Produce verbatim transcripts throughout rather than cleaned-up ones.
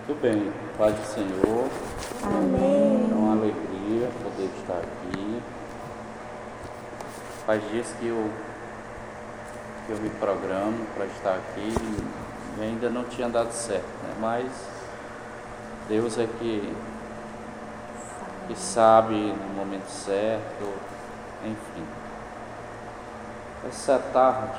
Muito bem, paz do Senhor. Amém. É uma alegria poder estar aqui. Faz dias que eu, que eu me programo para estar aqui e ainda não tinha dado certo, né? Mas Deus é que, que sabe no momento certo, enfim. Essa tarde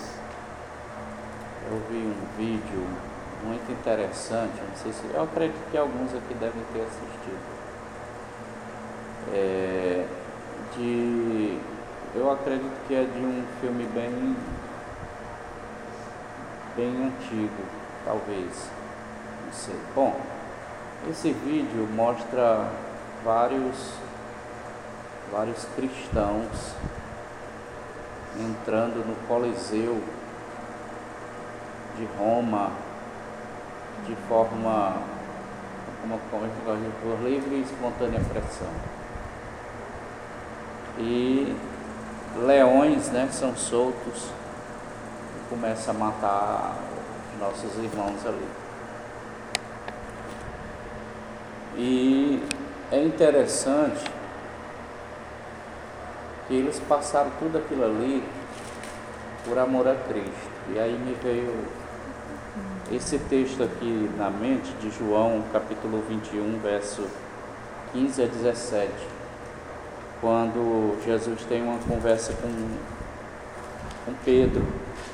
eu vi um vídeo muito interessante, não sei se, eu acredito que alguns aqui devem ter assistido, é, de, eu acredito que é de um filme bem, bem antigo, talvez, não sei. Bom, esse vídeo mostra vários, vários cristãos entrando no Coliseu de Roma de forma, como, como por livre e espontânea pressão. E leões, né, são soltos e começam a matar nossos irmãos ali. E é interessante que eles passaram tudo aquilo ali por amor a Cristo. E aí me veio esse texto aqui na mente de João, capítulo vinte e um, verso quinze a dezessete, quando Jesus tem uma conversa com, com Pedro,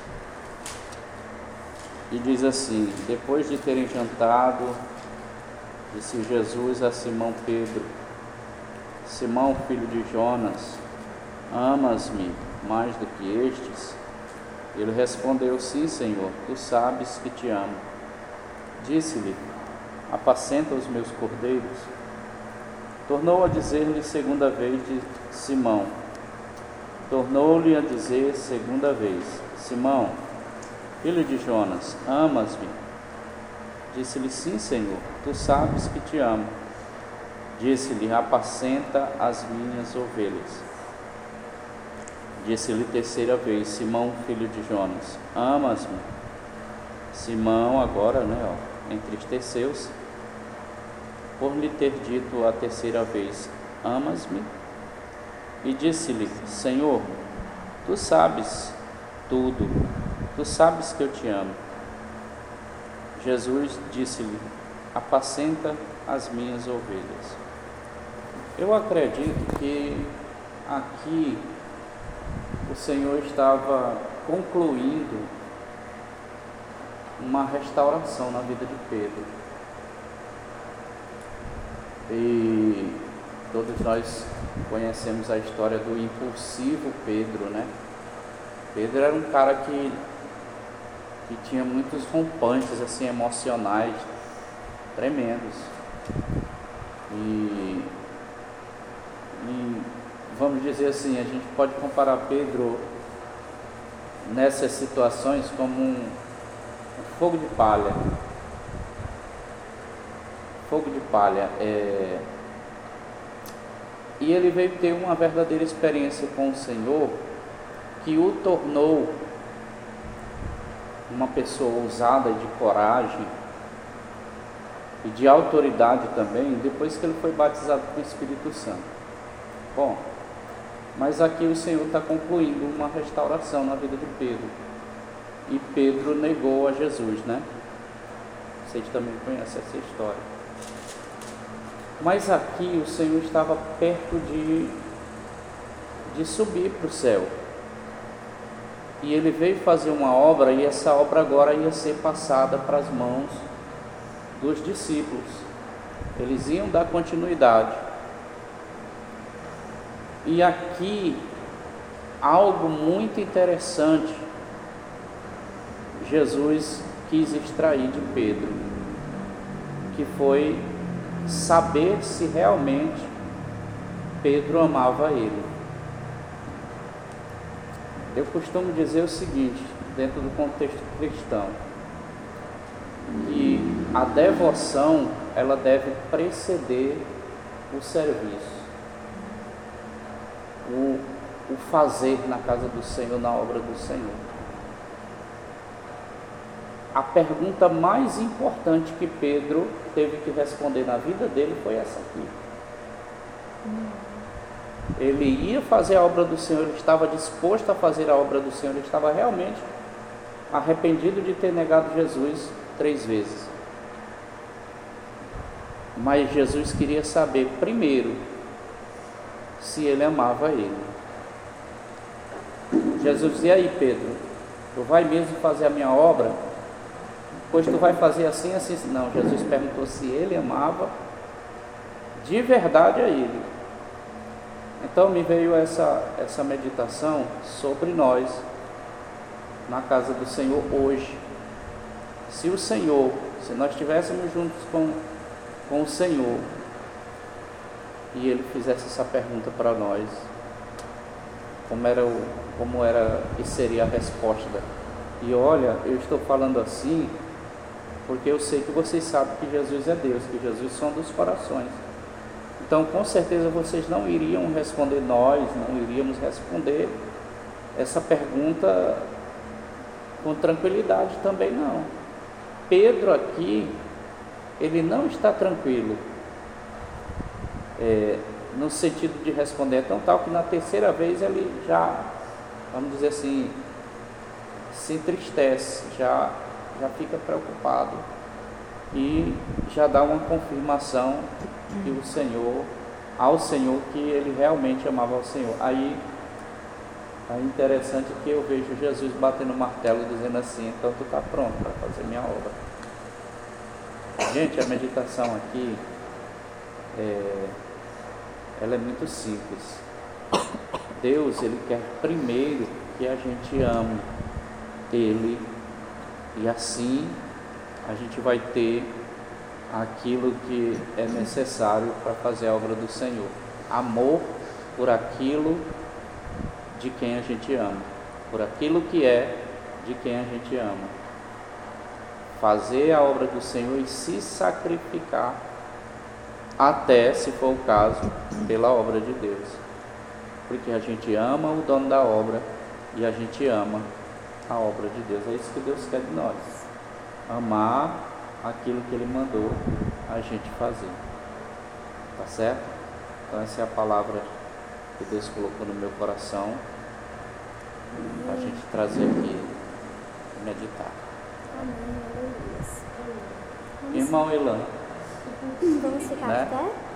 e diz assim: depois de terem jantado, disse Jesus a Simão Pedro: Simão, filho de Jonas, amas-me mais do que estes? Ele respondeu: sim, Senhor, tu sabes que te amo. Disse-lhe: apacenta os meus cordeiros. Tornou a dizer-lhe segunda vez de Simão. Tornou-lhe a dizer segunda vez: Simão, filho de Jonas, amas-me? Disse-lhe: sim, Senhor, tu sabes que te amo. Disse-lhe: apacenta as minhas ovelhas. Disse-lhe terceira vez: Simão, filho de Jonas, amas-me? Simão agora, né, ó, entristeceu-se por lhe ter dito a terceira vez: amas-me? E disse-lhe: Senhor, tu sabes tudo, tu sabes que eu te amo. Jesus disse-lhe: apacenta as minhas ovelhas. Eu acredito que aqui o Senhor estava concluindo uma restauração na vida de Pedro. E todos nós conhecemos a história do impulsivo Pedro, né? Pedro era um cara que, que tinha muitos rompantes assim, emocionais tremendos. E, e vamos dizer assim, a gente pode comparar Pedro nessas situações como um fogo de palha. Fogo de palha. É... E ele veio ter uma verdadeira experiência com o Senhor, que o tornou uma pessoa ousada, de coragem e de autoridade também, depois que ele foi batizado com o Espírito Santo. Bom, mas aqui o Senhor está concluindo uma restauração na vida de Pedro. E Pedro negou a Jesus, né? Vocês também conhecem essa história. Mas aqui o Senhor estava perto de, de subir para o céu. E ele veio fazer uma obra, e essa obra agora ia ser passada para as mãos dos discípulos. Eles iam dar continuidade. E aqui, algo muito interessante, Jesus quis extrair de Pedro, que foi saber se realmente Pedro amava ele. Eu costumo dizer o seguinte, dentro do contexto cristão, que a devoção, ela deve preceder o serviço. O, o fazer na casa do Senhor, na obra do Senhor. a pergunta mais importante que Pedro teve que responder na vida dele foi essa aqui. Ele ia fazer a obra do Senhor, ele estava disposto a fazer a obra do Senhor, ele estava realmente arrependido de ter negado Jesus três vezes. Mas Jesus queria saber primeiro se ele amava ele. Jesus dizia: e aí, Pedro, tu vai mesmo fazer a minha obra? Pois tu vai fazer assim, assim, assim. Não, Jesus perguntou se ele amava de verdade a ele. Então me veio essa, essa meditação sobre nós na casa do Senhor hoje. Se o Senhor, se nós estivéssemos juntos com, com o Senhor e Ele fizesse essa pergunta para nós, como era, o, como era e seria a resposta? E olha, eu estou falando assim porque eu sei que vocês sabem que Jesus é Deus, que Jesus sonda os corações. Então, com certeza, vocês não iriam responder, nós não iríamos responder essa pergunta com tranquilidade também, não. Pedro aqui, ele não está tranquilo, é, no sentido de responder, tão tal que na terceira vez ele já, vamos dizer assim, se entristece, já, já fica preocupado e já dá uma confirmação que o Senhor, ao Senhor, que ele realmente amava ao Senhor. Aí é interessante que eu vejo Jesus batendo o martelo dizendo assim: então tu está pronto para fazer minha obra. Gente, a meditação aqui é, ela é muito simples. Deus, ele quer primeiro que a gente ame Ele, e assim a gente vai ter aquilo que é necessário para fazer a obra do Senhor. Amor por aquilo de quem a gente ama, por aquilo que é de quem a gente ama. Fazer a obra do Senhor e se sacrificar, até, se for o caso, pela obra de Deus. Porque a gente ama o dono da obra e a gente ama a obra de Deus. É isso que Deus quer de nós. Amar aquilo que Ele mandou a gente fazer. Tá certo? Então essa é a palavra que Deus colocou no meu coração para a gente trazer aqui e meditar. Amém. Irmão Elan, Vamos ficar né? até?